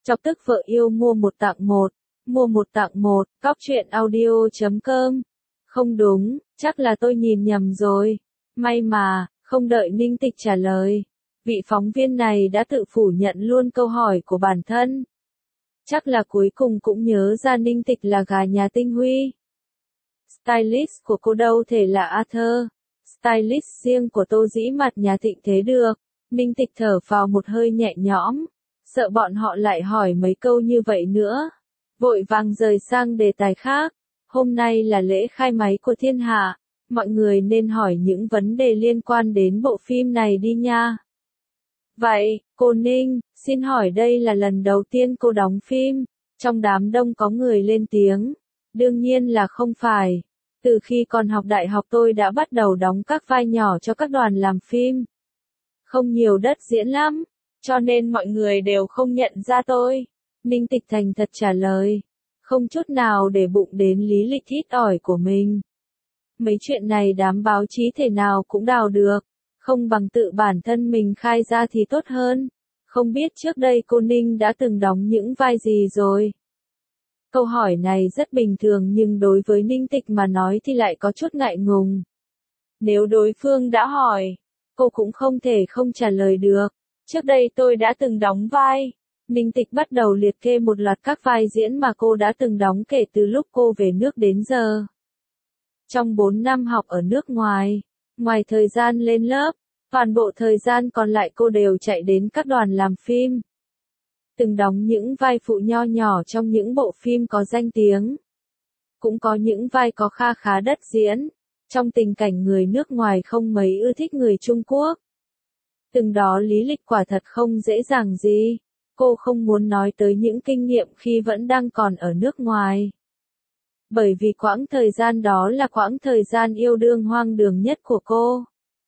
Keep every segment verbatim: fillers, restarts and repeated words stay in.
Chọc tức vợ yêu mua một tặng một, mua một tặng một, cóc truyện audio chấm com. Không đúng, chắc là tôi nhìn nhầm rồi. May mà, không đợi Ninh Tịch trả lời. Vị phóng viên này đã tự phủ nhận luôn câu hỏi của bản thân. Chắc là cuối cùng cũng nhớ ra Ninh Tịch là gà nhà Tinh Huy. Stylist của cô đâu thể là Arthur. Stylist riêng của Tô Dĩ Mặt nhà Thịnh Thế được. Ninh Tịch thở phào một hơi nhẹ nhõm. Sợ bọn họ lại hỏi mấy câu như vậy nữa. Vội vàng rời sang đề tài khác. Hôm nay là lễ khai máy của thiên hạ. Mọi người nên hỏi những vấn đề liên quan đến bộ phim này đi nha. Vậy, cô Ninh, xin hỏi đây là lần đầu tiên cô đóng phim. Trong đám đông có người lên tiếng. Đương nhiên là không phải. Từ khi còn học đại học tôi đã bắt đầu đóng các vai nhỏ cho các đoàn làm phim. Không nhiều đất diễn lắm, cho nên mọi người đều không nhận ra tôi. Ninh Tịch thành thật trả lời. Không chút nào để bụng đến lý lịch ít ỏi của mình. Mấy chuyện này đám báo chí thể nào cũng đào được. Không bằng tự bản thân mình khai ra thì tốt hơn. Không biết trước đây cô Ninh đã từng đóng những vai gì rồi? Câu hỏi này rất bình thường nhưng đối với Ninh Tịch mà nói thì lại có chút ngại ngùng. Nếu đối phương đã hỏi, cô cũng không thể không trả lời được. Trước đây tôi đã từng đóng vai. Ninh Tịch bắt đầu liệt kê một loạt các vai diễn mà cô đã từng đóng kể từ lúc cô về nước đến giờ. Trong bốn năm học ở nước ngoài, ngoài thời gian lên lớp, toàn bộ thời gian còn lại cô đều chạy đến các đoàn làm phim. Từng đóng những vai phụ nho nhỏ trong những bộ phim có danh tiếng. Cũng có những vai có kha khá đất diễn, trong tình cảnh người nước ngoài không mấy ưa thích người Trung Quốc. Từng đó lý lịch quả thật không dễ dàng gì. Cô không muốn nói tới những kinh nghiệm khi vẫn đang còn ở nước ngoài. Bởi vì quãng thời gian đó là quãng thời gian yêu đương hoang đường nhất của cô.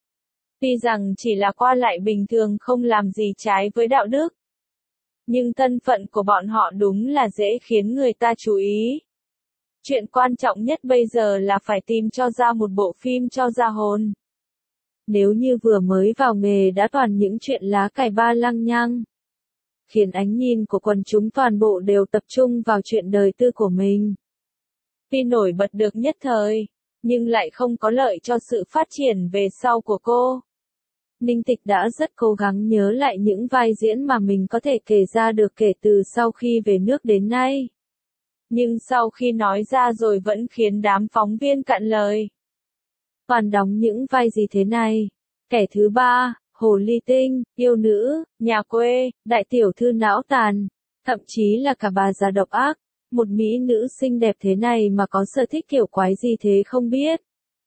Tuy rằng chỉ là qua lại bình thường không làm gì trái với đạo đức. Nhưng thân phận của bọn họ đúng là dễ khiến người ta chú ý. Chuyện quan trọng nhất bây giờ là phải tìm cho ra một bộ phim cho ra hồn. Nếu như vừa mới vào nghề đã toàn những chuyện lá cải ba lăng nhăng, khiến ánh nhìn của quần chúng toàn bộ đều tập trung vào chuyện đời tư của mình. Tuy nổi bật được nhất thời, nhưng lại không có lợi cho sự phát triển về sau của cô. Ninh Tịch đã rất cố gắng nhớ lại những vai diễn mà mình có thể kể ra được kể từ sau khi về nước đến nay. Nhưng sau khi nói ra rồi vẫn khiến đám phóng viên cạn lời. Toàn đóng những vai gì thế này? Kẻ thứ ba, hồ ly tinh, yêu nữ, nhà quê, đại tiểu thư não tàn, thậm chí là cả bà già độc ác. Một mỹ nữ xinh đẹp thế này mà có sở thích kiểu quái gì thế không biết.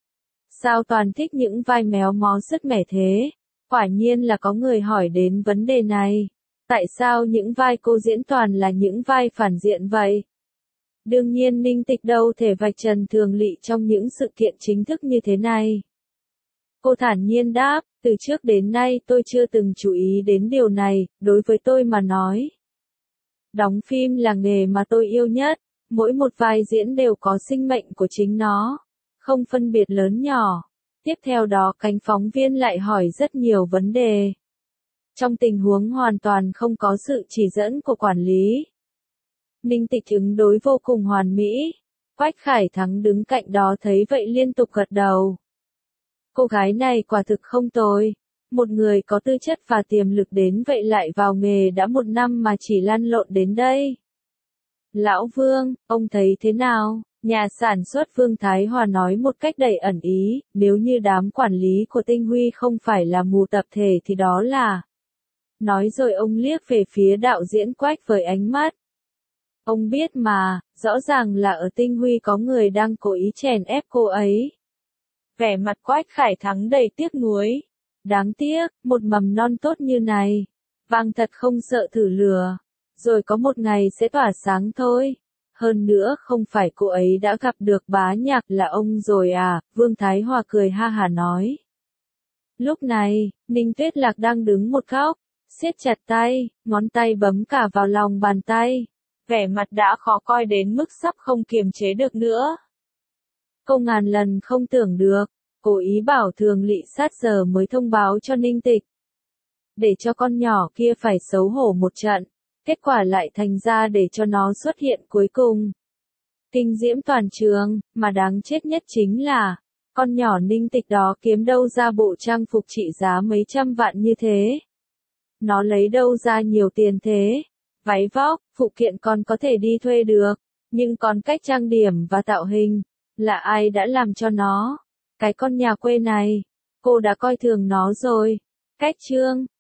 Sao toàn thích những vai méo mó sứt mẻ thế? Quả nhiên là có người hỏi đến vấn đề này. Tại sao những vai cô diễn toàn là những vai phản diện vậy? Đương nhiên Ninh Tịch đâu thể vạch trần thường lỵ trong những sự kiện chính thức như thế này. Cô thản nhiên đáp, từ trước đến nay tôi chưa từng chú ý đến điều này, đối với tôi mà nói. Đóng phim là nghề mà tôi yêu nhất, mỗi một vai diễn đều có sinh mệnh của chính nó, không phân biệt lớn nhỏ. Tiếp theo đó cánh phóng viên lại hỏi rất nhiều vấn đề. Trong tình huống hoàn toàn không có sự chỉ dẫn của quản lý, Ninh Tịch ứng đối vô cùng hoàn mỹ. Quách Khải Thắng đứng cạnh đó thấy vậy liên tục gật đầu. Cô gái này quả thực không tồi. Một người có tư chất và tiềm lực đến vậy lại vào nghề đã một năm mà chỉ lăn lộn đến đây. Lão Vương, ông thấy thế nào? Nhà sản xuất Vương Thái Hòa nói một cách đầy ẩn ý, nếu như đám quản lý của Tinh Huy không phải là mù tập thể thì đó là... Nói rồi ông liếc về phía đạo diễn Quách với ánh mắt. Ông biết mà, rõ ràng là ở Tinh Huy có người đang cố ý chèn ép cô ấy. Vẻ mặt Quách Khải Thắng đầy tiếc nuối. Đáng tiếc, một mầm non tốt như này. Vàng thật không sợ thử lửa. Rồi có một ngày sẽ tỏa sáng thôi. Hơn nữa không phải cô ấy đã gặp được bá nhạc là ông rồi à, Vương Thái Hòa cười ha hả nói. Lúc này, Ninh Tuyết Lạc đang đứng một góc, siết chặt tay, ngón tay bấm cả vào lòng bàn tay. Vẻ mặt đã khó coi đến mức sắp không kiềm chế được nữa. Cô ngàn lần không tưởng được, cố ý bảo thường lỵ sát giờ mới thông báo cho Ninh Tịch. Để cho con nhỏ kia phải xấu hổ một trận. Kết quả lại thành ra để cho nó xuất hiện cuối cùng. Kinh diễm toàn trường, mà đáng chết nhất chính là, con nhỏ Ninh Tịch đó kiếm đâu ra bộ trang phục trị giá mấy trăm vạn như thế. Nó lấy đâu ra nhiều tiền thế? Váy vóc, phụ kiện còn có thể đi thuê được, nhưng còn cách trang điểm và tạo hình, là ai đã làm cho nó? Cái con nhà quê này, cô đã coi thường nó rồi. Cách chương